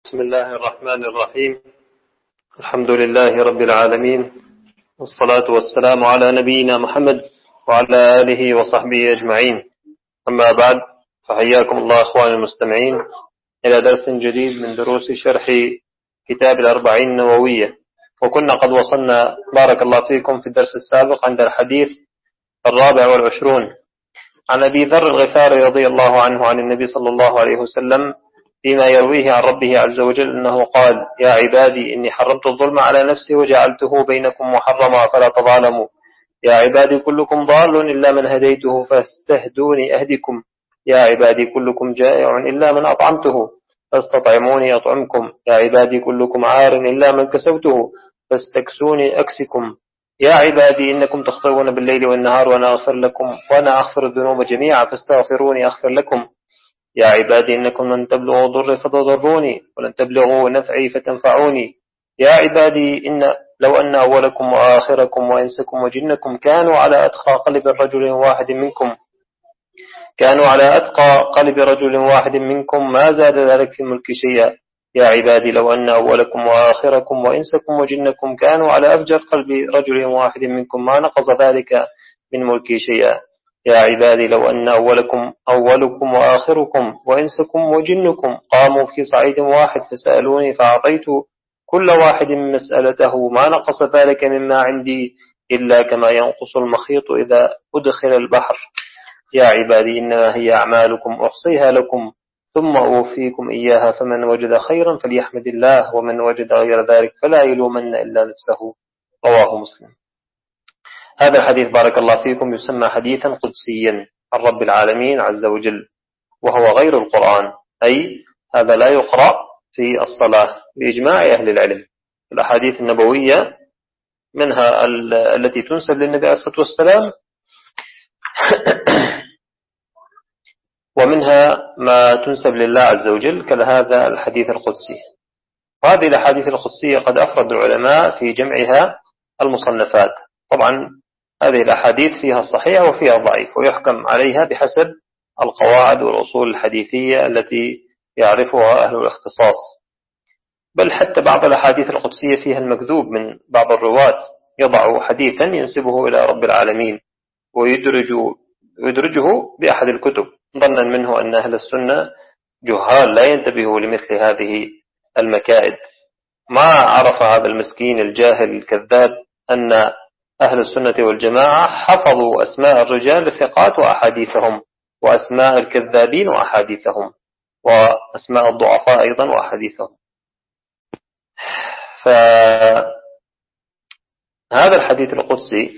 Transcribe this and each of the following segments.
بسم الله الرحمن الرحيم. الحمد لله رب العالمين، والصلاة والسلام على نبينا محمد وعلى آله وصحبه أجمعين. أما بعد، فحياكم الله أخواني المستمعين إلى درس جديد من دروس شرح كتاب الأربعين النووية. وكنا قد وصلنا بارك الله فيكم في الدرس السابق عند الحديث 24 عن أبي ذر الغفاري رضي الله عنه عن النبي صلى الله عليه وسلم فيما يرويه عن ربه عز وجل أنه قال: يا عبادي إني حرمت الظلم على نفسي وجعلته بينكم محرما فلا تظالموا. يا عبادي كلكم ضال إلا من هديته فاستهدوني أهدكم. يا عبادي كلكم جائع إلا من أطعمته فاستطعموني أطعمكم. يا عبادي كلكم عار إلا من كسوته فاستكسوني أكسكم. يا عبادي إنكم تخطئون بالليل والنهار وأنا أغفر الذنوب جميعا فاستغفروني أغفر لكم. يا عبادي إنكم لن تبلغوا ضري فتضروني ولن تبلغوا نفعي فتنفعوني. يا عبادي لو أن أولكم وآخركم وإنسكم وجنكم كانوا على أتقى قلب رجل واحد منكم ما زاد ذلك في ملك شيئا. يا عبادي لو أن أولكم وآخركم وإنسكم وجنكم كانوا على أفجر قلب رجل واحد منكم ما نقص ذلك من ملكي شيئا. يا عبادي لو أن أولكم وآخركم وإنسكم وجنكم قاموا في صعيد واحد فسألوني فأعطيت كل واحد مسألته ما نقص ذلك مما عندي إلا كما ينقص المخيط إذا أدخل البحر. يا عبادي إنما هي أعمالكم أحصيها لكم ثم أوفيكم إياها فمن وجد خيرا فليحمد الله ومن وجد غير ذلك فلا يلومن إلا نفسه. رواه مسلم. هذا الحديث بارك الله فيكم يسمى حديثا قدسيا عن رب العالمين عز وجل، وهو غير القرآن، أي هذا لا يقرأ في الصلاة بإجماع أهل العلم. الأحاديث النبوية منها التي تنسب للنبي عليه الصلاة والسلام ومنها ما تنسب لله عز وجل كهذا الحديث القدسي. وهذه الأحاديث القدسية قد أفرد العلماء في جمعها المصنفات. طبعا هذه الأحاديث فيها الصحيح وفيها الضعيف، ويحكم عليها بحسب القواعد والأصول الحديثية التي يعرفها أهل الاختصاص. بل حتى بعض الأحاديث القدسية فيها المكذوب من بعض الرواة، يضع حديثا ينسبه إلى رب العالمين ويدرجه بأحد الكتب ظنا منه أن أهل السنة جهال لا ينتبهوا لمثل هذه المكائد. ما عرف هذا المسكين الجاهل الكذاب أن أهل السنة والجماعة حفظوا أسماء الرجال الثقات وأحاديثهم، وأسماء الكذابين وأحاديثهم، وأسماء الضعفاء أيضا وأحاديثهم. فهذا الحديث القدسي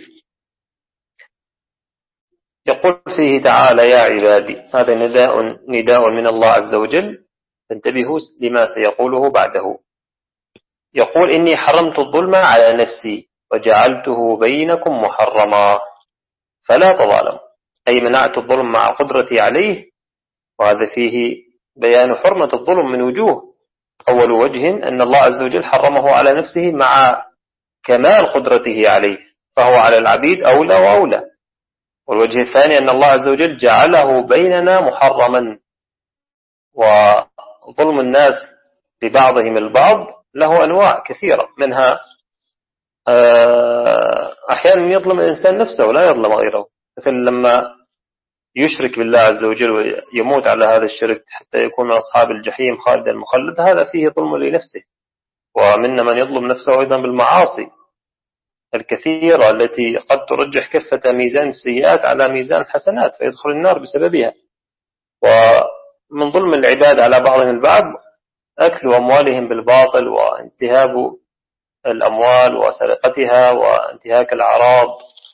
يقول فيه تعالى: يا عبادي. هذا نداء من الله عز وجل، فانتبهوا لما سيقوله بعده. يقول: إني حرمت الظلم على نفسي وجعلته بينكم محرما فلا تظالموا، أي منعت الظلم مع قدرتي عليه. وهذا فيه بيان حرمة الظلم من وجوه. أول وجه أن الله عز وجل حرمه على نفسه مع كمال قدرته عليه، فهو على العبيد أولى وأولى. والوجه الثاني أن الله عز وجل جعله بيننا محرما. وظلم الناس لبعضهم البعض له أنواع كثيرة، منها أحيانا يظلم الإنسان نفسه ولا يظلم غيره، مثل لما يشرك بالله عز وجل ويموت على هذا الشرك حتى يكون من أصحاب الجحيم خالدا مخلد، هذا فيه ظلم لنفسه. ومن من يظلم نفسه أيضا بالمعاصي الكثيرة التي قد ترجح كفة ميزان السيئات على ميزان الحسنات فيدخل النار بسببها. ومن ظلم العباد على بعضهم البعض أكل أموالهم بالباطل وانتهاب الأموال وسرقتها وانتهاك الأعراض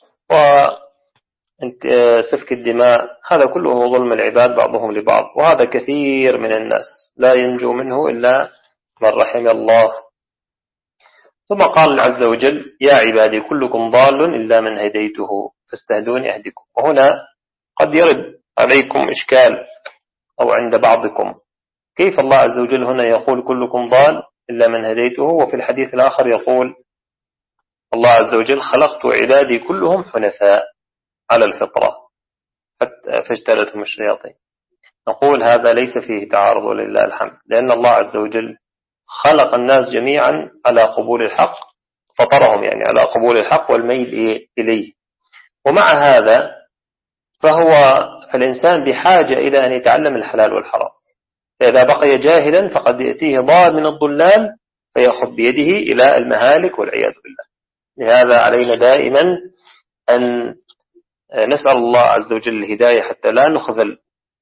وسفك الدماء. هذا كله ظلم العباد بعضهم لبعض، وهذا كثير من الناس لا ينجو منه إلا من رحم الله. ثم قال عز وجل: يا عبادي كلكم ضال إلا من هديته فاستهدوني أهدكم. وهنا قد يرد عليكم إشكال أو عند بعضكم، كيف الله عز وجل هنا يقول كلكم ضال إلا من هديته، وفي الحديث الآخر يقول الله عز وجل: خلقت عبادي كلهم حنفاء على الفطرة حتى فاجتالتهم الشياطين. نقول هذا ليس فيه تعارض ولله الحمد، لأن الله عز وجل خلق الناس جميعا على قبول الحق، فطرهم يعني على قبول الحق والميل إليه. ومع هذا فالإنسان بحاجة إلى أن يتعلم الحلال والحرام، فإذا بقي جاهلا فقد يأتيه ضال من الضلال فيأخذ بيده إلى المهالك والعياذ بالله. لهذا علينا دائما أن نسأل الله عز وجل الهداية حتى لا نخذل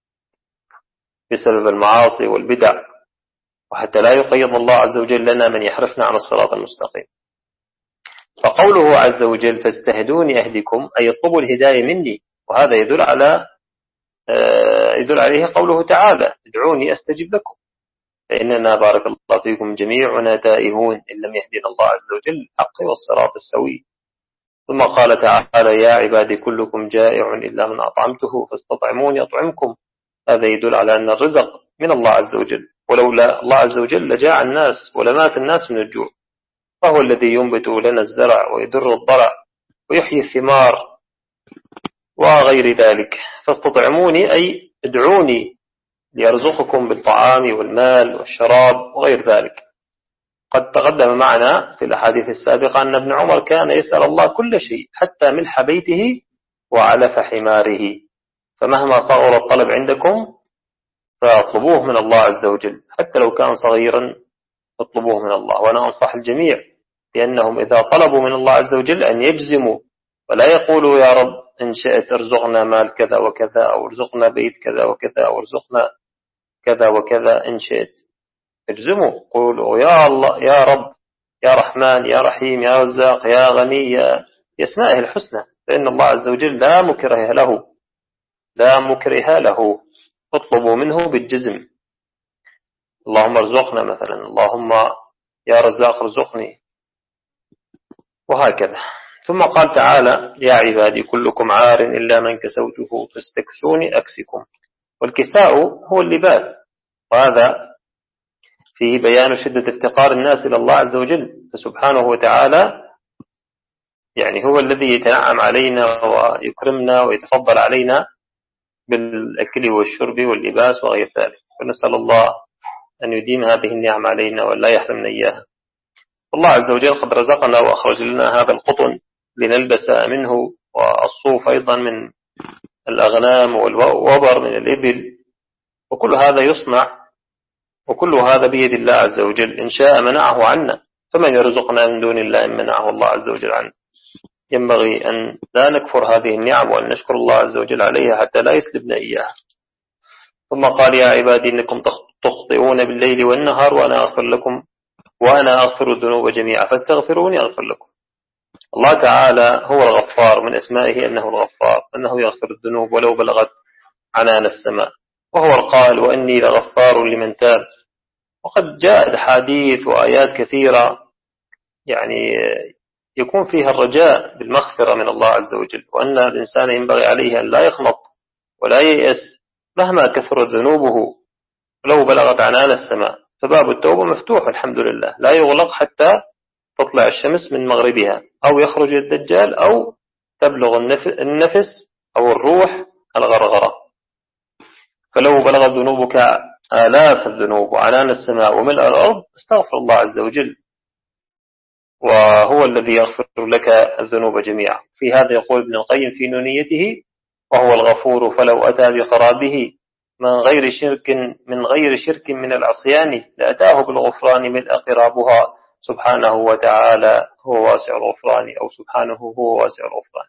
بسبب المعاصي والبدع، وحتى لا يقيض الله عز وجل لنا من يحرفنا عن الصراط المستقيم. فقوله عز وجل فاستهدوني أهدكم، أي اطلبوا الهداية مني، وهذا يدل عليه قوله تعالى ادعوني أستجب لكم، فإننا بارك الله فيكم جميعنا تائهون إن لم يهدنا الله عز وجل الحق والصراط السوي. ثم قال تعالى يا عبادي كلكم جائع إلا من أطعمته فاستطعموني أطعمكم. هذا يدل على أن الرزق من الله عز وجل، ولولا الله عز وجل لجاع الناس ولمات الناس من الجوع، فهو الذي ينبت لنا الزرع ويدر الضرع ويحيي الثمار وغير ذلك. فاستطعموني أي ادعوني ليرزقكم بالطعام والمال والشراب وغير ذلك. قد تقدم معنا في الأحاديث السابقة أن ابن عمر كان يسأل الله كل شيء حتى ملح بيته وعلف حماره، فمهما صغر الطلب عندكم فاطلبوه من الله عز وجل، حتى لو كان صغيرا اطلبوه من الله. وأنا أنصح الجميع بأنهم إذا طلبوا من الله عز وجل أن يجزموا، ولا يقولوا يا رب إن شئت ارزقنا مال كذا وكذا، أو ارزقنا بيت كذا وكذا، أو ارزقنا كذا وكذا إن شئت. اجزموا، قولوا يا الله يا رب يا رحمن يا رحيم يا رزاق يا غني يا اسمائه الحسنى، فإن الله عز وجل لا مكره له. اطلبوا منه بالجزم، اللهم ارزقنا مثلا، اللهم يا رزاق ارزقني، وهكذا. ثم قال تعالى يا عبادي كلكم عار إلا من كسوته فاستكسوني أكسكم. والكساء هو اللباس، وهذا فيه بيان شدة افتقار الناس إلى الله عز وجل، فسبحانه وتعالى يعني هو الذي يتنعم علينا ويكرمنا ويتفضل علينا بالأكل والشرب واللباس وغير ذلك، ونسأل الله أن يديم هذه النعم علينا ولا يحرمنا إياها. الله عز وجل قد رزقنا وأخرج لنا هذا القطن لنلبس منه، والصوف أيضا من الأغنام، والوبر من الإبل، وكل هذا يصنع، وكل هذا بيد الله عز وجل، إن شاء منعه عنا، فمن يرزقنا من دون الله إن منعه الله عز وجل عنا. ينبغي أن لا نكفر هذه النعم وأن نشكر الله عز وجل عليها حتى لا يسلبنا إياها. ثم قال يا عبادي إنكم تخطئون بالليل والنهار وأنا أغفر الذنوب جميعا فاستغفروني أغفر لكم. الله تعالى هو الغفار، من أسمائه أنه الغفار، أنه يغفر الذنوب ولو بلغت عنان السماء، وهو القائل وإني لغفار لمن تاب. وقد جاءت حديث وآيات كثيرة يعني يكون فيها الرجاء بالمغفرة من الله عز وجل، وأن الإنسان ينبغي عليه أن لا يخلط ولا ييأس مهما كثرت ذنوبه ولو بلغت عنان السماء، فباب التوبة مفتوح الحمد لله، لا يغلق حتى تطلع الشمس من مغربها، أو يخرج الدجال، أو تبلغ النفس أو الروح الغرغرة. فلو بلغت ذنوبك آلاف الذنوب وعنان السماء وملء الأرض استغفر الله عز وجل، وهو الذي يغفر لك الذنوب جميعا. في هذا يقول ابن القيم في نونيته وهو الغفور فلو أتى بقرابه من غير شرك من العصيان لأتاه بالغفران ملء قرابها، سبحانه وتعالى هو واسع الغفران، أو سبحانه هو واسع الغفران.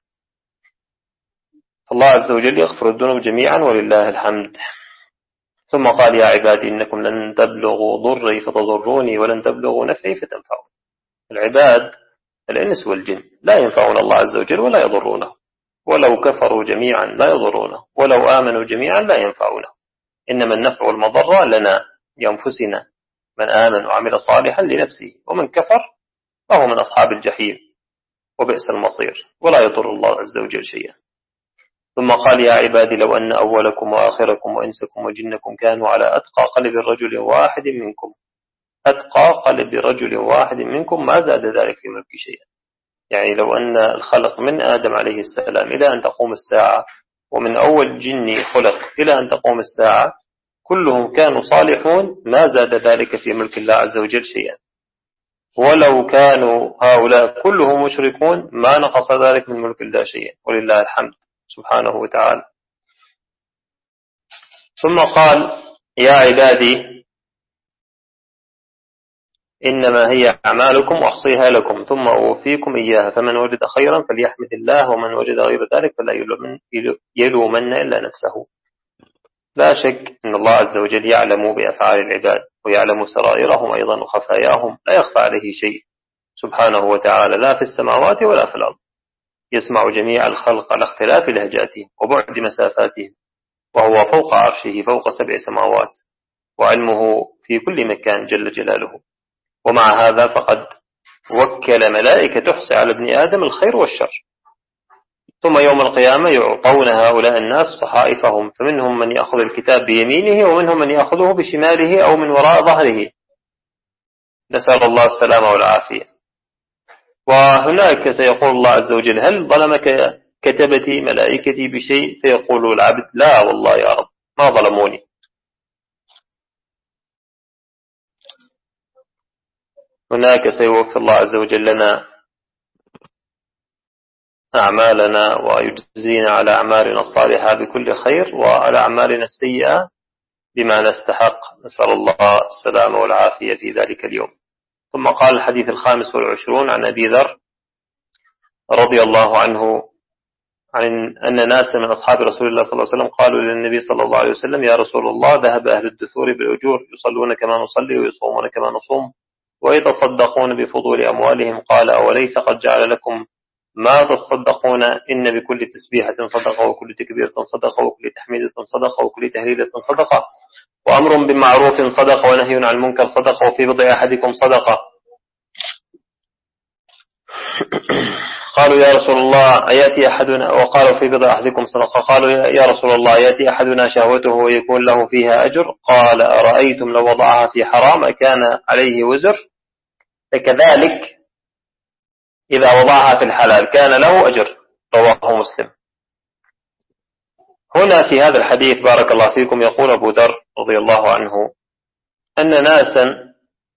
فالله عز وجل يغفر الذنوب جميعا ولله الحمد. ثم قال يا عبادي إنكم لن تبلغوا ضري فتضروني ولن تبلغوا نفعي فتنفعون. العباد الإنس والجن لا ينفعون الله عز وجل ولا يضرونه، ولو كفروا جميعا لا يضرونه، ولو آمنوا جميعا لا ينفعونه، إنما النفع والمضرة لنا لأنفسنا، من آمن وعمل صالحا لنفسه، ومن كفر فهو من أصحاب الجحيم وبئس المصير، ولا يضر الله عز وجل شيئا. ثم قال يا عبادي لو أن أولكم وآخركم وإنسكم وجنكم كانوا على أتقى قلب رجل واحد منكم ما زاد ذلك في ملك شيئا. يعني لو أن الخلق من آدم عليه السلام إلى أن تقوم الساعة، ومن أول جني خلق إلى أن تقوم الساعة، كلهم كانوا صالحون ما زاد ذلك في ملك الله عز وجل شيئا، ولو كانوا هؤلاء كلهم مشركون ما نقص ذلك من ملك الله شيئا، ولله الحمد سبحانه وتعالى. ثم قال: يا عبادي إنما هي أعمالكم أحصيها لكم ثم أوفيكم إياها، فمن وجد خيرا فليحمد الله، ومن وجد غير ذلك فلا يلومن إلا نفسه. لا شك أن الله عز وجل يعلم بأفعال العباد ويعلم سرائرهم أيضا وخفاياهم، لا يخفى عليه شيء سبحانه وتعالى، لا في السماوات ولا في الأرض. يسمع جميع الخلق على اختلاف لهجاتهم وبعد مسافاتهم، وهو فوق عرشه فوق 7 سماوات، وعلمه في كل مكان جل جلاله. ومع هذا فقد وكل ملائكة تحصي على ابن آدم الخير والشر. ثم يوم القيامة يعطون هؤلاء الناس صحائفهم، فمنهم من يأخذ الكتاب بيمينه ومنهم من يأخذه بشماله أو من وراء ظهره، نسأل الله السلامة والعافية. وهناك سيقول الله عز وجل: هل ظلمك كتبتي ملائكتي بشيء؟ فيقول العبد: لا والله يا رب ما ظلموني. هناك سيوفي الله عز وجل لنا أعمالنا ويجزينا على أعمالنا الصالحة بكل خير، وعلى أعمالنا السيئة بما نستحق، نسأل الله السلامة والعافية في ذلك اليوم. ثم قال: الحديث 25 عن أبي ذر رضي الله عنه عن أن ناس من أصحاب رسول الله صلى الله عليه وسلم قالوا للنبي صلى الله عليه وسلم: يا رسول الله، ذهب أهل الدثور بالأجور، يصلون كما نصلي ويصومون كما نصوم ويتصدقون بفضول أموالهم. قال: أوليس قد جعل لكم ما تصدقون؟ إن بكل تسبيحة صدقة، وكل تكبيرة صدقة، وكل تحميدة صدقة، وكل تهليلة صدقة، وأمر بالمعروف صدقة، ونهي عن المنكر صدقة، وفي بضع أحدكم صدقة. قالوا: يا رسول الله أياتي أحدنا، وقالوا: في بضع أحدكم صدقة. قالوا: يا رسول الله أياتي أحدنا شهوته ويكون له فيها أجر؟ قال: أرأيتم لو وضعها في حرام أكان عليه وزر؟ فكذلك إذا وضعها في الحلال كان له أجر. رواه مسلم. هنا في هذا الحديث بارك الله فيكم يقول أبو ذر رضي الله عنه أن ناسا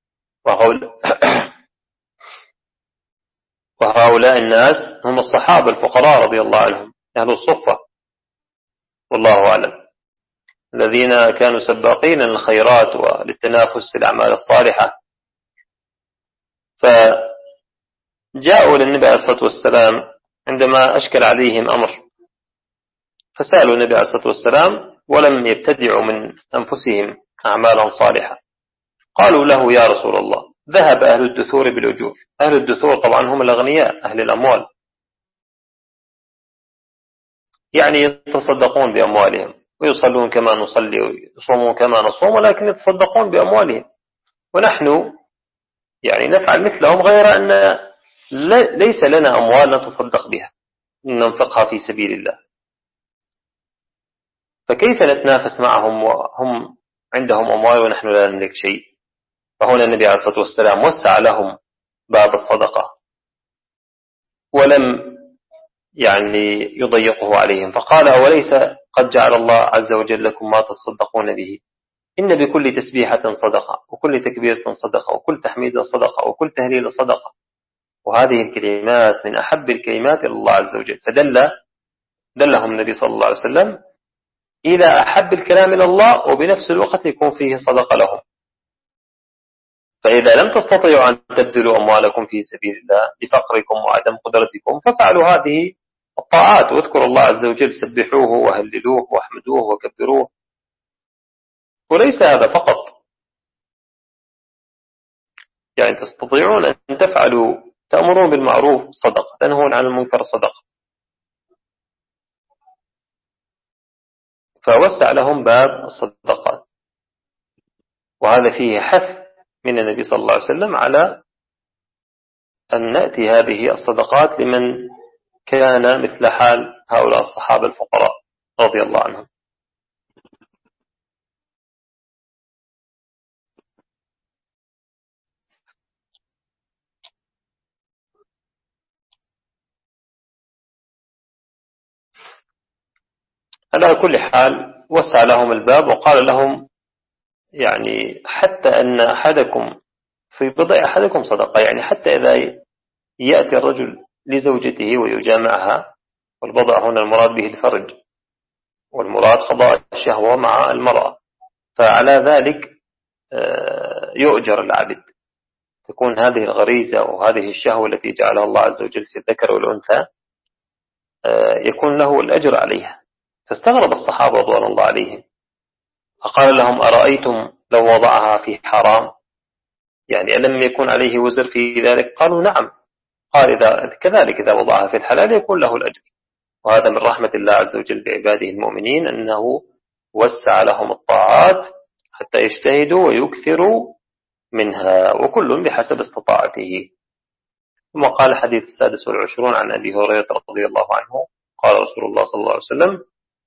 وهؤلاء الناس هم الصحابة الفقراء رضي الله عنهم، أهل الصفة والله أعلم، الذين كانوا سباقين للخيرات وللتنافس في الأعمال الصالحة. فجاءوا للنبي عليه الصلاة والسلام عندما أشكل عليهم أمر، فسألوا النبي عليه الصلاة والسلام ولم يبتدعوا من أنفسهم أعمالا صالحة. قالوا له: يا رسول الله، ذهب أهل الدثور بالأجور. أهل الدثور طبعا هم الأغنياء أهل الأموال، يعني يتصدقون بأموالهم ويصلون كما نصلي ويصومون كما نصوم، ولكن يتصدقون بأموالهم. ونحن يعني نفعل مثلهم، غير أن ليس لنا أموال نتصدق بها ننفقها في سبيل الله، فكيف نتنافس معهم وهم عندهم أموال ونحن لا نملك شيء؟ فهنا النبي عليه الصلاة والسلام وسع لهم باب الصدقة ولم يعني يضيقه عليهم، فقال: أوليس قد جعل الله عز وجل لكم ما تصدقون به؟ إن بكل تسبيحة صدقة، وكل تكبيرة صدقة، وكل تحميد صدقة، وكل تهليل صدقة. وهذه الكلمات من أحب الكلمات إلى الله عز وجل، دلهم النبي صلى الله عليه وسلم إلى أحب الكلام إلى الله، وبنفس الوقت يكون فيه صدقة لهم. فإذا لم تستطيعوا أن تبذلوا أموالكم في سبيل الله لفقركم وعدم قدرتكم، ففعلوا هذه الطاعات، واذكروا الله عز وجل، سبحوه وهللوه واحمدوه وكبروه. وليس هذا فقط، يعني تستطيعون أن تفعلوا، تأمرون بالمعروف صدقة، تنهون عن المنكر صدقة. فوسع لهم باب الصدقات، وهذا فيه حث من النبي صلى الله عليه وسلم على أن نأتي هذه الصدقات لمن كان مثل حال هؤلاء الصحابة الفقراء رضي الله عنهم. على كل حال وسع لهم الباب وقال لهم: يعني حتى أن أحدكم في بضع أحدكم صدقة، يعني حتى إذا يأتي الرجل لزوجته ويجامعها، والبضع هنا المراد به الفرج، والمراد قضاء الشهوة مع المرأة، فعلى ذلك يؤجر العبد. تكون هذه الغريزة وهذه الشهوة التي جعلها الله عز وجل في الذكر والأنثى يكون له الأجر عليها. فاستغرب الصحابة رضوان الله عليهم، فقال لهم: أرأيتم لو وضعها في حرام، يعني ألم يكن عليه وزر في ذلك؟ قالوا: نعم. قال: كذلك إذا وضعها في الحلال يكون له الأجر. وهذا من رحمة الله عز وجل بعباده المؤمنين، أنه وسع لهم الطاعات حتى يجتهدوا ويكثروا منها، وكل بحسب استطاعته. ثم قال الحديث 26 عن أبي هريرة رضي الله عنه قال رسول الله صلى الله عليه وسلم: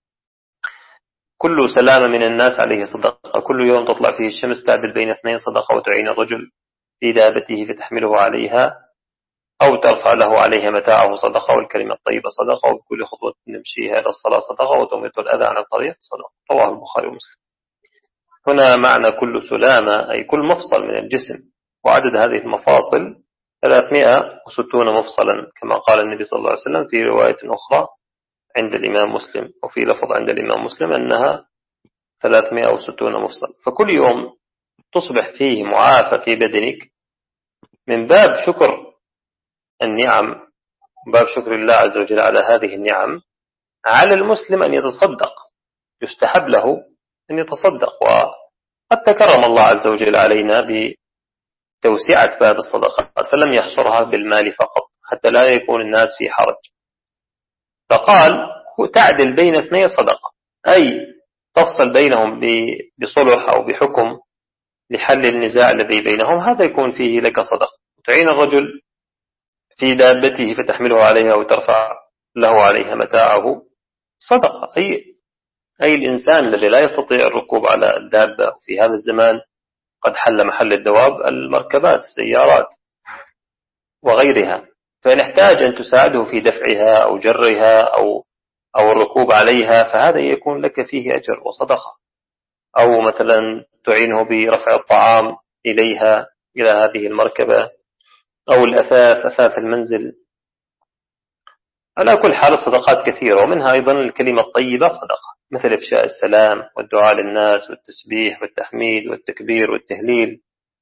كل سلام من الناس عليه صدقة، كل يوم تطلع فيه الشمس تعدل بين اثنين صدقة، وتعين الرجل في دابته فتحمله عليها أو ترفع له عليها متاعه صدقة، والكلمة الطيبة صدقة، وبكل خطوة نمشيها إلى الصلاة صدقة، وتميت الأذى عن الطريق صدقة. رواه البخاري ومسلم. هنا معنى كل سلامة أي كل مفصل من الجسم، وعدد هذه المفاصل 360 مفصلا، كما قال النبي صلى الله عليه وسلم في رواية أخرى عند الإمام مسلم، وفي لفظ عند الإمام مسلم أنها 360 مفصل. فكل يوم تصبح فيه معافى في بدنك من باب شكر النعم، باب شكر الله عز وجل على هذه النعم. على المسلم أن يتصدق، يستحب له أن يتصدق، وقد تكرم الله عز وجل علينا بتوسعة باب الصدقات، فلم يحصرها بالمال فقط حتى لا يكون الناس في حرج. فقال: تعدل بين اثنين صدقة، أي تفصل بينهم بصلح أو بحكم لحل النزاع الذي بينهم، هذا يكون فيه لك صدقة. تعين الرجل في دابته فتحمله عليها وترفع له عليها متاعه صدقة، أي الإنسان الذي لا يستطيع الركوب على الدابة في هذا الزمان، قد حل محل الدواب المركبات، السيارات وغيرها، فإن احتاج أن تساعده في دفعها أو جرها أو الركوب عليها، فهذا يكون لك فيه أجر وصدقة. أو مثلا تعينه برفع الطعام إليها إلى هذه المركبة، أو أثاث المنزل. على كل حال الصدقات كثيرة، ومنها أيضا الكلمة الطيبة صدقة، مثل إفشاء السلام والدعاء للناس والتسبيح والتحميد والتكبير والتهليل،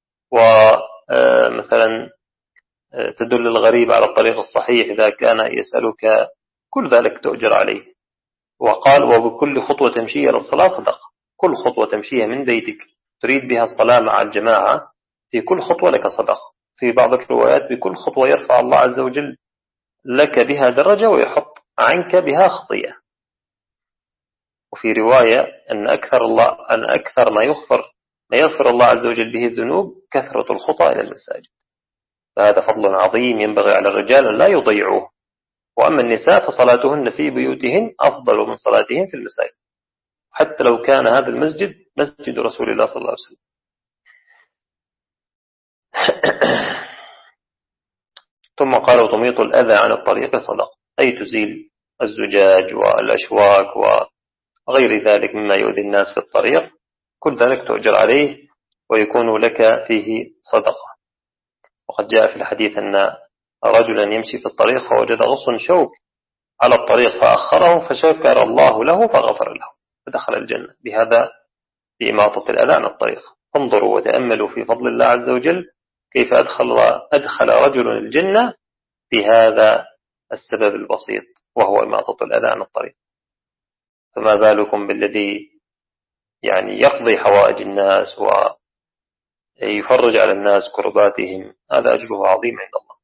ومثلا تدل الغريب على الطريق الصحيح إذا كان يسألك، كل ذلك تؤجر عليه. وقال: وبكل خطوة تمشيها للصلاة صدقة، كل خطوة تمشيها من بيتك تريد بها الصلاة مع الجماعة، في كل خطوة لك صدقة. في بعض الروايات: بكل خطوة يرفع الله عز وجل لك بها درجة ويحط عنك بها خطيئة. وفي رواية أن أكثر ما يغفر الله عز وجل به الذنوب كثرة الخطى إلى المساجد. فهذا فضل عظيم ينبغي على الرجال أن لا يضيعوه. وأما النساء فصلاتهن في بيوتهن أفضل من صلاتهن في المساجد، حتى لو كان هذا المسجد مسجد رسول الله صلى الله عليه وسلم. ثم قال: وتميط الأذى عن الطريق صدقة، أي تزيل الزجاج والأشواك وغير ذلك مما يؤذي الناس في الطريق، كل ذلك تؤجر عليه ويكون لك فيه صدقة. وقد جاء في الحديث أن رجلا يمشي في الطريق فوجد غصن شوك على الطريق فأخره، فشكر الله له فغفر له فدخل الجنة. بهذا بإماطة الأذى عن الطريق. انظروا وتأملوا في فضل الله عز وجل كيف أدخل رجل الجنة بهذا السبب البسيط، وهو إماطة الأذى عن الطريق. فما بالكم بالذي يعني يقضي حوائج الناس ويفرج على الناس كرباتهم، هذا أجره عظيم عند الله.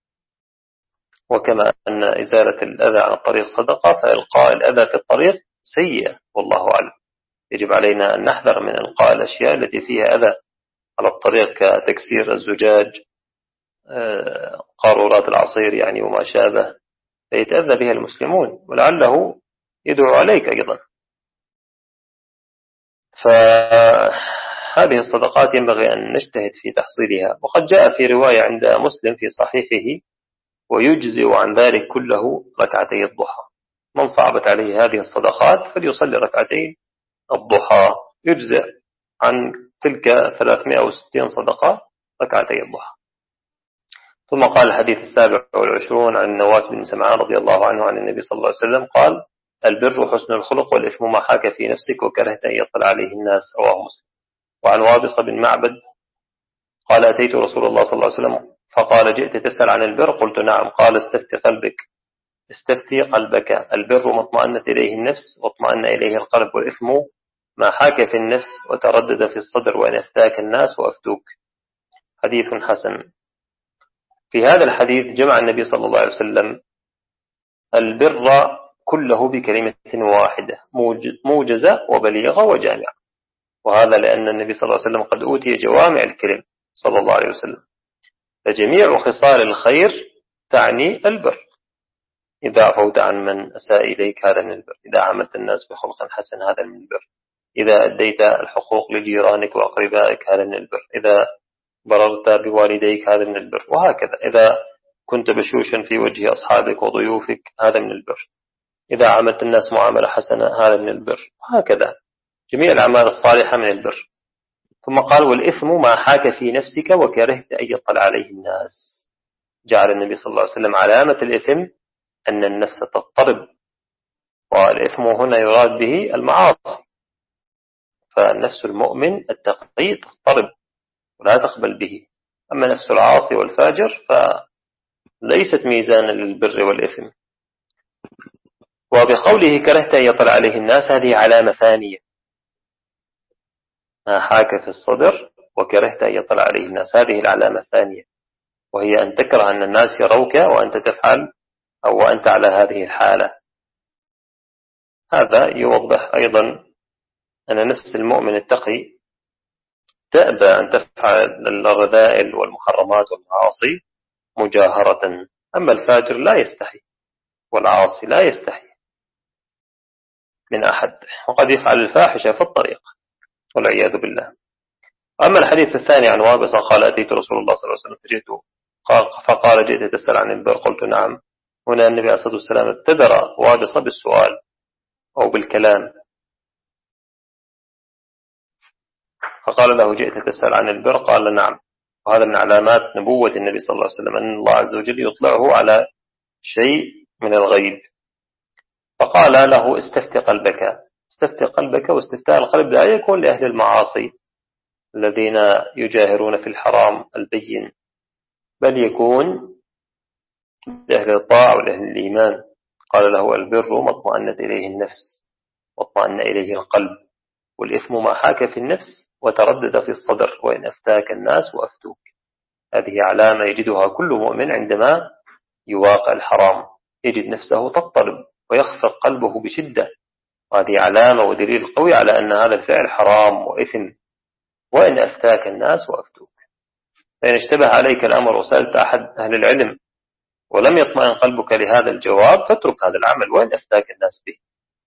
وكما أن إزالة الأذى عن الطريق صدقة، فإلقاء الأذى في الطريق سيئة، والله أعلم. يجب علينا أن نحذر من إلقاء الأشياء التي فيها أذى على الطريق، كتكسير الزجاج، قارورات العصير يعني وما شابه، فيتأذى بها المسلمون ولعله يدعو عليك أيضا. فهذه الصدقات ينبغي أن نجتهد في تحصيلها. وقد جاء في رواية عند مسلم في صحيحه: ويجزئ عن ذلك كله ركعتي الضحى، من صعبت عليه هذه الصدقات فليصلي ركعتين الضحى، يجزئ عن تلك 360 صدقة ركعتي الضحى. ثم قال الحديث 27 عن النواس بن سمعان رضي الله عنه عن النبي صلى الله عليه وسلم قال: البر حسن الخلق، والإثم ما حاك في نفسك وكرهت أن يطلع عليه الناس. رواه مسلم. وعن وابصة بن معبد قال: أتيت رسول الله صلى الله عليه وسلم فقال: جئت تسأل عن البر؟ قلت: نعم. قال: استفتي قلبك. البر ما اطمأنت إليه النفس واطمأن إليه القلب، والإثم ما حاك في النفس وتردد في الصدر، وإن أفتاك الناس وأفتوك. حديث حسن. في هذا الحديث جمع النبي صلى الله عليه وسلم البر كله بكلمة واحدة موجزة وبليغة وجامعة، وهذا لأن النبي صلى الله عليه وسلم قد أوتي جوامع الكلم صلى الله عليه وسلم. فجميع خصال الخير تعني البر. إذا عفوت عن من أساء إليك هذا من البر، إذا عاملت الناس بخلق حسن هذا من البر، إذا أديت الحقوق لجيرانك وأقربائك هذا من البر، إذا بررت بوالديك هذا من البر، وهكذا. إذا كنت بشوشا في وجه أصحابك وضيوفك هذا من البر، إذا عاملت الناس معاملة حسنة هذا من البر، وهكذا. جميع الأعمال الصالحة من البر. ثم قال: والإثم ما حاك في نفسك وكرهت أن يطلع عليه الناس. جعل النبي صلى الله عليه وسلم علامة الإثم أن النفس تضطرب، والإثم هنا يراد به المعاصي. فالنفس المؤمن التقي تضطرب ولا تقبل به، أما نفس العاصي والفاجر فليست ميزانا للبر والإثم. وبقوله كرهت أن يطلع عليه الناس هذه علامة ثانية، ما حاك في الصدر وكرهت أن يطلع عليه الناس، هذه العلامة الثانية، وهي أن تكره أن الناس يروك وأنت تفعل أو أنت على هذه الحالة. هذا يوضح أيضا أن نفس المؤمن التقي تأبى أن تفعل الرذائل والمحرمات والمعاصي مجاهرة، أما الفاجر لا يستحي والعاصي لا يستحي من أحد، وقد يفعل الفاحشة في الطريق والعياذ بالله. أما الحديث الثاني عن وابصة قال: أتيت رسول الله صلى الله عليه وسلم فقال: جئت تسأل عن البر؟ قلت: نعم. هنا النبي عليه الصلاة والسلام ابتدر وابصة بالسؤال أو بالكلام، فقال له: جئت تسأل عن البر؟ قال: نعم. وهذا من علامات نبوة النبي صلى الله عليه وسلم، أن الله عز وجل يطلعه على شيء من الغيب. فقال له: استفت قلبك. استفت قلبك، واستفتاء القلب لا يكون لأهل المعاصي الذين يجاهرون في الحرام البين، بل يكون لأهل الطاعة ولأهل الإيمان. قال له: البر ما اطمأنت إليه النفس واطمأن إليه القلب، والإثم ما حاك في النفس وتردد في الصدر، وإن أفتاك الناس وأفتوك. هذه علامة يجدها كل مؤمن عندما يواقع الحرام، يجد نفسه تضطرب ويخفق قلبه بشدة، وهذه علامة ودليل قوي على أن هذا الفعل حرام وإثم. وإن أفتاك الناس وأفتوك، فإن اشتبه عليك الأمر وسألت أحد أهل العلم ولم يطمئن قلبك لهذا الجواب فاترك هذا العمل، وإن أفتاك الناس به.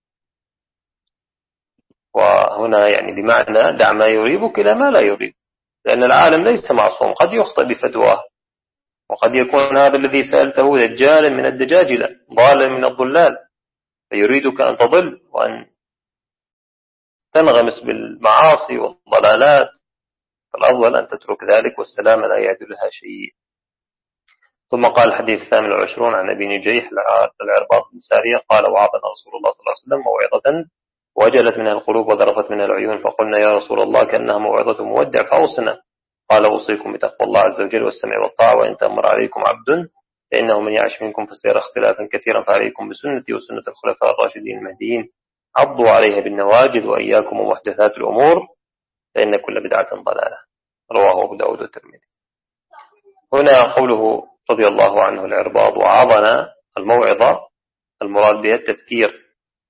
وهنا يعني بمعنى دع ما يريبك إلى ما لا يريب، لأن العالم ليس معصوم، قد يخطئ بفتواه، وقد يكون هذا الذي سألته دجالا من الدجاجلة، ضالا من الضلال، فيريدك أن تضل وأن تنغمس بالمعاصي والضلالات، فالأفضل أن تترك ذلك، والسلام لا يعدلها شيء. ثم قال الحديث 28 عن أبي نجيح العرباض بن سارية قال: وعظنا رسول الله صلى الله عليه وسلم موعظة وجلت منها القلوب وذرفت منها العيون، فقلنا: يا رسول الله كأنها موعظة مودع فأوصنا. قال: أوصيكم بتقوى الله عز وجل والسمع والطاعة، وإن تأمر عليكم عبد فإنه من يعش منكم فسيرى اختلافا كثيرا، فعليكم بسنتي وسنة الخلفاء الراشدين المهديين، عضوا عليها بالنواجذ، وإياكم ومحدثات الأمور فإن كل بدعة ضلالة. رواه أبو داود والترمذي. هنا قوله رضي الله عنه العرباض: وعظنا، الموعظة المراد بها التذكير،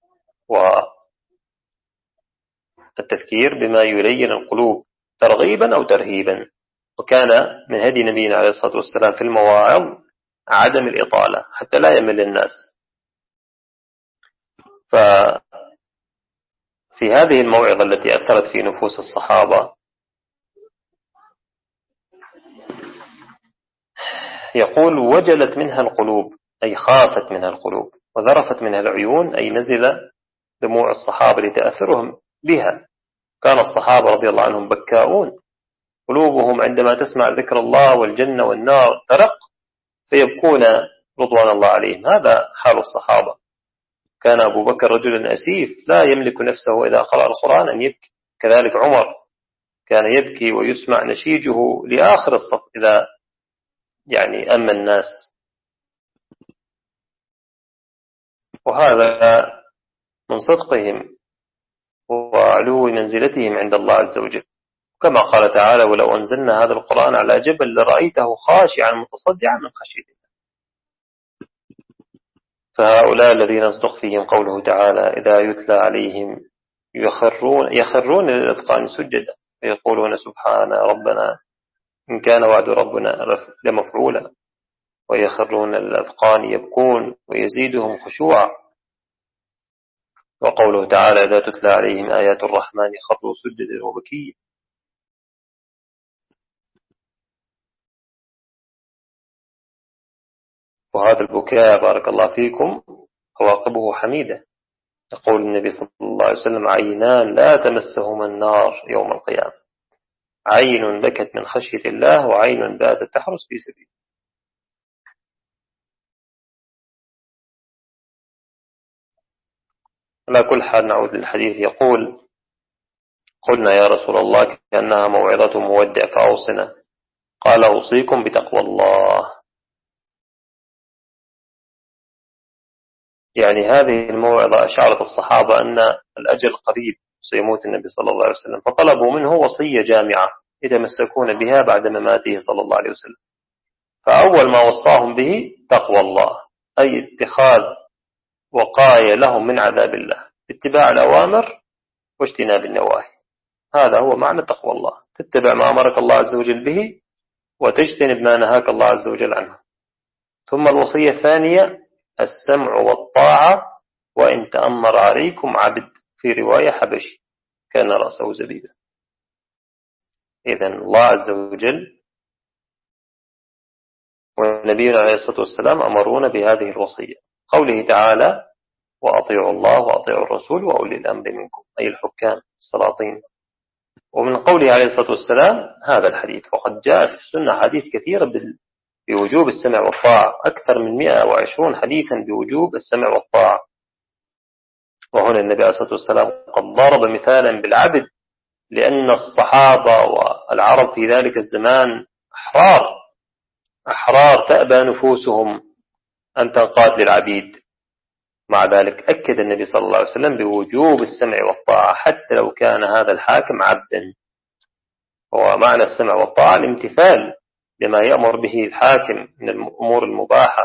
والتذكير بما يلين القلوب ترغيبا أو ترهيبا. وكان من هدي نبينا عليه الصلاة والسلام في المواعظ عدم الإطالة حتى لا يمل الناس. ففي هذه الموعظة التي أثرت في نفوس الصحابة يقول: وجلت منها القلوب، أي خافت منها القلوب، وذرفت منها العيون، أي نزل دموع الصحابة لتأثرهم بها. كان الصحابة رضي الله عنهم بكاؤون، قلوبهم عندما تسمع ذكر الله والجنة والنار ترق فيبكون رضوان الله عليهم. هذا حال الصحابة. كان أبو بكر رجلا أسيف لا يملك نفسه إذا قرأ القرآن أن يبكي، كذلك عمر كان يبكي ويسمع نشيجه لآخر الصف إذا أما الناس. وهذا من صدقهم وعلو منزلتهم عند الله عز وجل، كما قال تعالى: ولو أنزلنا هذا القرآن على جبل لرأيته خاشعا متصدعا من خشية الله. فهؤلاء الذين يصدق فيهم قوله تعالى: إذا يتلى عليهم يخرون للأذقان سجدا ويقولون سبحان ربنا إن كان وعد ربنا لمفعولا، ويخرون للأذقان يبكون ويزيدهم خشوعا. وقوله تعالى: إذا تتلى عليهم آيات الرحمن خروا سجدا وبكيا. وهذا البكاء بارك الله فيكم عواقبه حميدة. يقول النبي صلى الله عليه وسلم: عينان لا تمسهما النار يوم القيامة، عين بكت من خشية الله وعين باتت تحرس في سبيله. على كل حال نعود للحديث. يقول: قلنا يا رسول الله كأنها موعظة مودع فأوصنا. قال: أوصيكم بتقوى الله. هذه الموعظة أشعرت الصحابة أن الأجل قريب، سيموت النبي صلى الله عليه وسلم، فطلبوا منه وصية جامعة يتمسكون بها بعد مماته صلى الله عليه وسلم. فأول ما وصاهم به تقوى الله، أي اتخاذ وقاية لهم من عذاب الله، اتباع الأوامر واجتناب النواهي. هذا هو معنى تقوى الله، تتبع ما أمرك الله عز وجل به وتجتنب ما نهاك الله عز وجل عنه. ثم الوصية الثانية: السمع والطاعة وإن تأمر عليكم عبد، في رواية حبشي كان رأسه زبيبا. إذن الله عز وجل ونبينا عليه الصلاة والسلام أمرونا بهذه الوصية. قوله تعالى: وأطيعوا الله وأطيعوا الرسول وأولي الأمر منكم، أي الحكام السلاطين. ومن قوله عليه الصلاة والسلام هذا الحديث. وقد جاء في السنة حديث كثيرة بوجوب السمع والطاعة، أكثر من 120 حديثا بوجوب السمع والطاعة. وهنا النبي عليه الصلاة والسلام قد ضرب مثالا بالعبد، لأن الصحابة والعرب في ذلك الزمان أحرار تأبى نفوسهم أن تنقاد للعبيد. مع ذلك أكد النبي صلى الله عليه وسلم بوجوب السمع والطاعة حتى لو كان هذا الحاكم عبدا. ومعنى السمع والطاعة الامتثال لما يأمر به الحاكم من الأمور المباحة.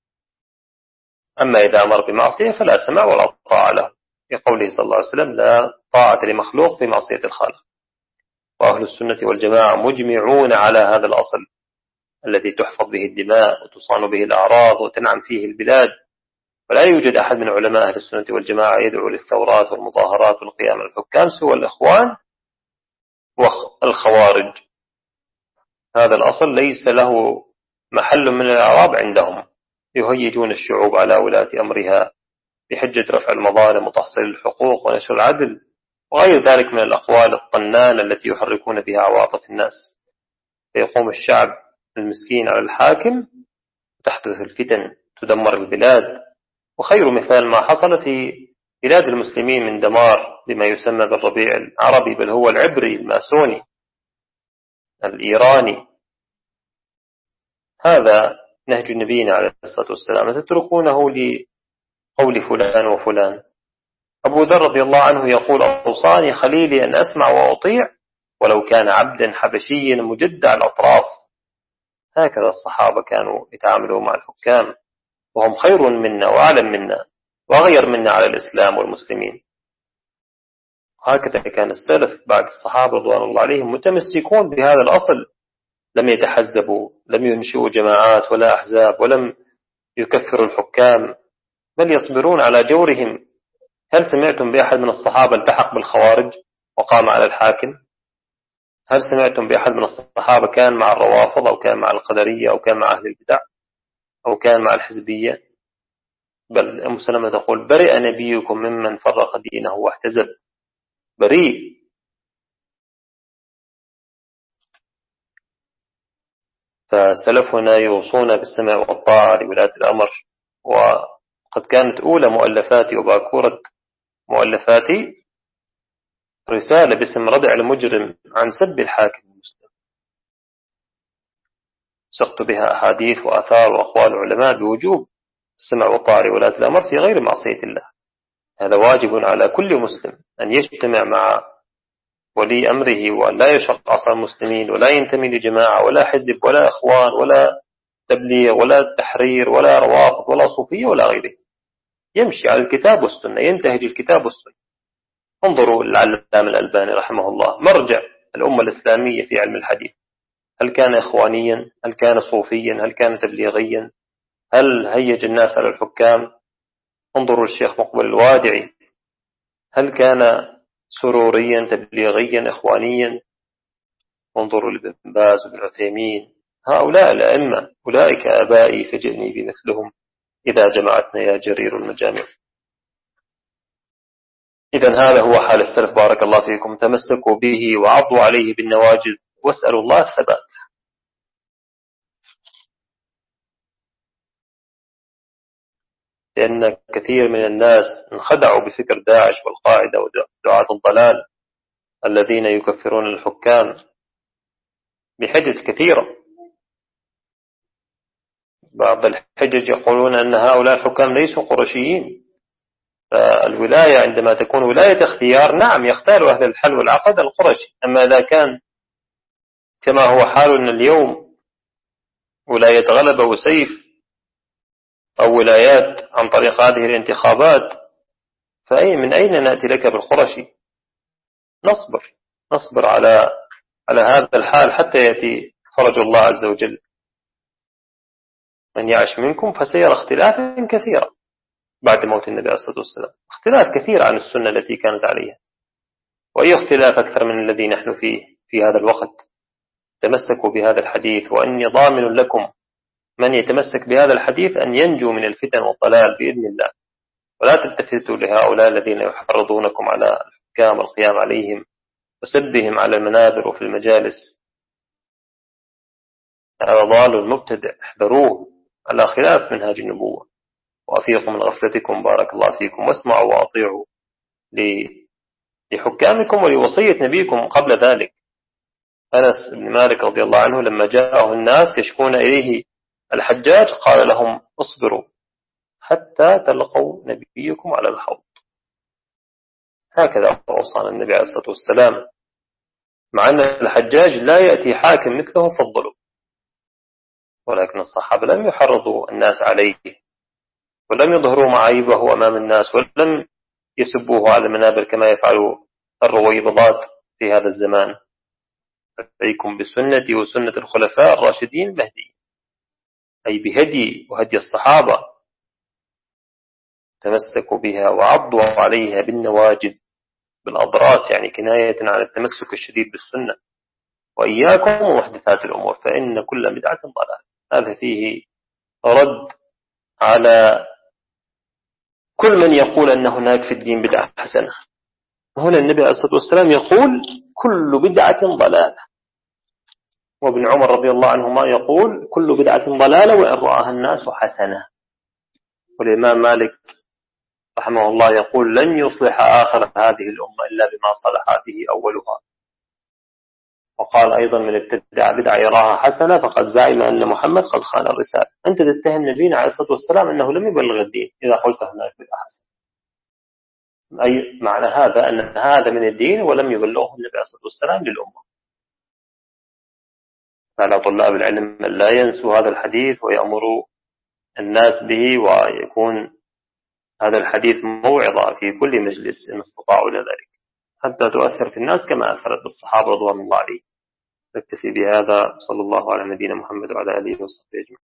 أما إذا أمر بمعصية فلا سمع ولا طاعة له، يقوله صلى الله عليه وسلم: لا طاعة لمخلوق في معصية الخالق. وأهل السنة والجماعة مجمعون على هذا الأصل الذي تحفظ به الدماء وتصان به الأعراض وتنعم فيه البلاد. ولا يوجد أحد من علماء أهل السنة والجماعة يدعو للثورات والمظاهرات والقيام على الحكام سوى الإخوان والخوارج. هذا الأصل ليس له محل من الإعراب عندهم، يهيجون الشعوب على ولاة أمرها بحجة رفع المظالم وتحصيل الحقوق ونشر العدل وغير ذلك من الأقوال الطنانة التي يحركون بها عواطف الناس. فيقوم الشعب المسكين على الحاكم وتحدث الفتن تدمر البلاد. وخير مثال ما حصل في بلاد المسلمين من دمار بما يسمى بالربيع العربي، بل هو العبري الماسوني الإيراني. هذا نهج نبينا عليه الصلاة والسلام، تتركونه لقول فلان وفلان. أبو ذر رضي الله عنه يقول: أوصاني خليلي أن أسمع وأطيع ولو كان عبدا حبشيا مجدع الأطراف. هكذا الصحابة كانوا يتعاملوا مع الحكام، وهم خير منا وأعلم منا وغير منا على الإسلام والمسلمين. هكذا كان السلف بعد الصحابة رضوان الله عليهم متمسكون بهذا الأصل، لم يتحزبوا، لم ينشئوا جماعات ولا أحزاب، ولم يكفروا الحكام، بل يصبرون على جورهم. هل سمعتم بأحد من الصحابة التحق بالخوارج وقام على الحاكم؟ هل سمعتم بأحد من الصحابة كان مع الروافض أو كان مع القدرية أو كان مع أهل البدع أو كان مع الحزبية؟ بل أم سلمة تقول: برئ نبيكم ممن فرق دينه واحتزب. بريء فسلفنا يوصون بالسمع والطاعة لولاة الأمر. وقد كانت أولى مؤلفاتي وباكورة مؤلفاتي رسالة باسم ردع المجرم عن سب الحاكم المسلم، سقت بها أحاديث وآثار وأقوال العلماء بوجوب السمع والطاعة لولاة الأمر في غير معصية الله. هذا واجب على كل مسلم أن يجتمع مع ولي أمره وأن لا يشق عصا المسلمين ولا ينتمي لجماعة ولا حزب ولا إخوان ولا تبليغ ولا تحرير ولا روافض ولا صوفية ولا غيره، يمشي على الكتاب والسنة، ينتهج الكتاب والسنة. انظروا العلامة الألباني رحمه الله مرجع الأمة الإسلامية في علم الحديث، هل كان إخوانيا؟ هل كان صوفيا؟ هل كان تبليغيا؟ هل هيج الناس على الحكام؟ انظروا الشيخ مقبل الوادعي، هل كان سروريا تبليغيا إخوانيا؟ انظروا لابن باز وابن عثيمين، هؤلاء الأئمة أولئك آبائي فجئني بمثلهم إذا جمعتنا يا جرير المجامع. إذن هذا هو حال السلف بارك الله فيكم، تمسكوا به وعضوا عليه بالنواجذ واسألوا الله الثبات. لأن كثير من الناس انخدعوا بفكر داعش والقاعدة ودعاة الضلال الذين يكفرون الحكام بحجج كثيرة. بعض الحجج يقولون أن هؤلاء الحكام ليسوا قرشيين، فالولاية عندما تكون ولاية اختيار نعم يختار أهل الحل والعقد القرشي، أما إذا كان كما هو حالنا اليوم ولاية غلبة وسيف أو ولايات عن طريق هذه الانتخابات، من أين نأتي لك بالقرشي؟ نصبر على هذا الحال حتى يأتي فرج الله عز وجل. من يعش منكم فسيرى اختلافا كثيرا بعد موت النبي عليه الصلاة والسلام، اختلاف كثير عن السنة التي كانت عليها، وأي اختلاف أكثر من الذي نحن فيه في هذا الوقت. تمسكوا بهذا الحديث، وأني ضامن لكم من يتمسك بهذا الحديث أن ينجو من الفتن والضلال بإذن الله. ولا تلتفتوا لهؤلاء الذين يحرضونكم على الحكام والقيام عليهم وسبهم على المنابر وفي المجالس. هذا ضال المبتدع، احذروه على خلاف منهاج النبوة. وأفيقوا من غفلتكم بارك الله فيكم، واسمعوا وأطيعوا لحكامكم ولوصية نبيكم قبل ذلك. أنس بن مالك رضي الله عنه لما جاءه الناس يشكون إليه الحجاج قال لهم اصبروا حتى تلقوا نبيكم على الحوض. هكذا أوصانا النبي عليه الصلاة والسلام، مع أن الحجاج لا يأتي حاكم مثله في الظلم، ولكن الصحابة لم يحرضوا الناس عليه ولم يظهروا معايبه أمام الناس ولم يسبوه على المنابر كما يفعل الرويبضات في هذا الزمان. عليكم بسنتي وسنة الخلفاء الراشدين المهديين، أي بهدي وهدي الصحابة، تمسكوا بها وعضوا عليها بالنواجذ بالأضراس، يعني كناية عن التمسك الشديد بالسنة. وإياكم ومحدثات الأمور فإن كل بدعة ضلالة. هذا فيه رد على كل من يقول أن هناك في الدين بدعة حسنة. هنا النبي عليه الصلاة والسلام يقول كل بدعة ضلالة، وابن عمر رضي الله عنهما يقول كل بدعة ضلالة وإن رآها الناس حسنة. والإمام مالك رحمه الله يقول لن يصلح آخر هذه الأمة إلا بما صلح به أولها. وقال أيضا من ابتدع بدعة يراها حسنة فقد زعم أن محمد قد خان الرسالة. أنت تتهم نبينا عليه الصلاة والسلام أنه لم يبلغ الدين إذا قلت هناك بدعة حسنة، أي معنى هذا أن هذا من الدين ولم يبلغه النبي عليه الصلاة والسلام للأمة. فعلى طلاب العلم لا ينسوا هذا الحديث ويأمروا الناس به، ويكون هذا الحديث موعظة في كل مجلس إن استطاعوا إلى ذلك، حتى تؤثر في الناس كما أثرت بالصحابة رضوان الله عليهم. نكتفي بهذا، صلى الله على نبينا محمد وعلى آله وصحبه أجمعين.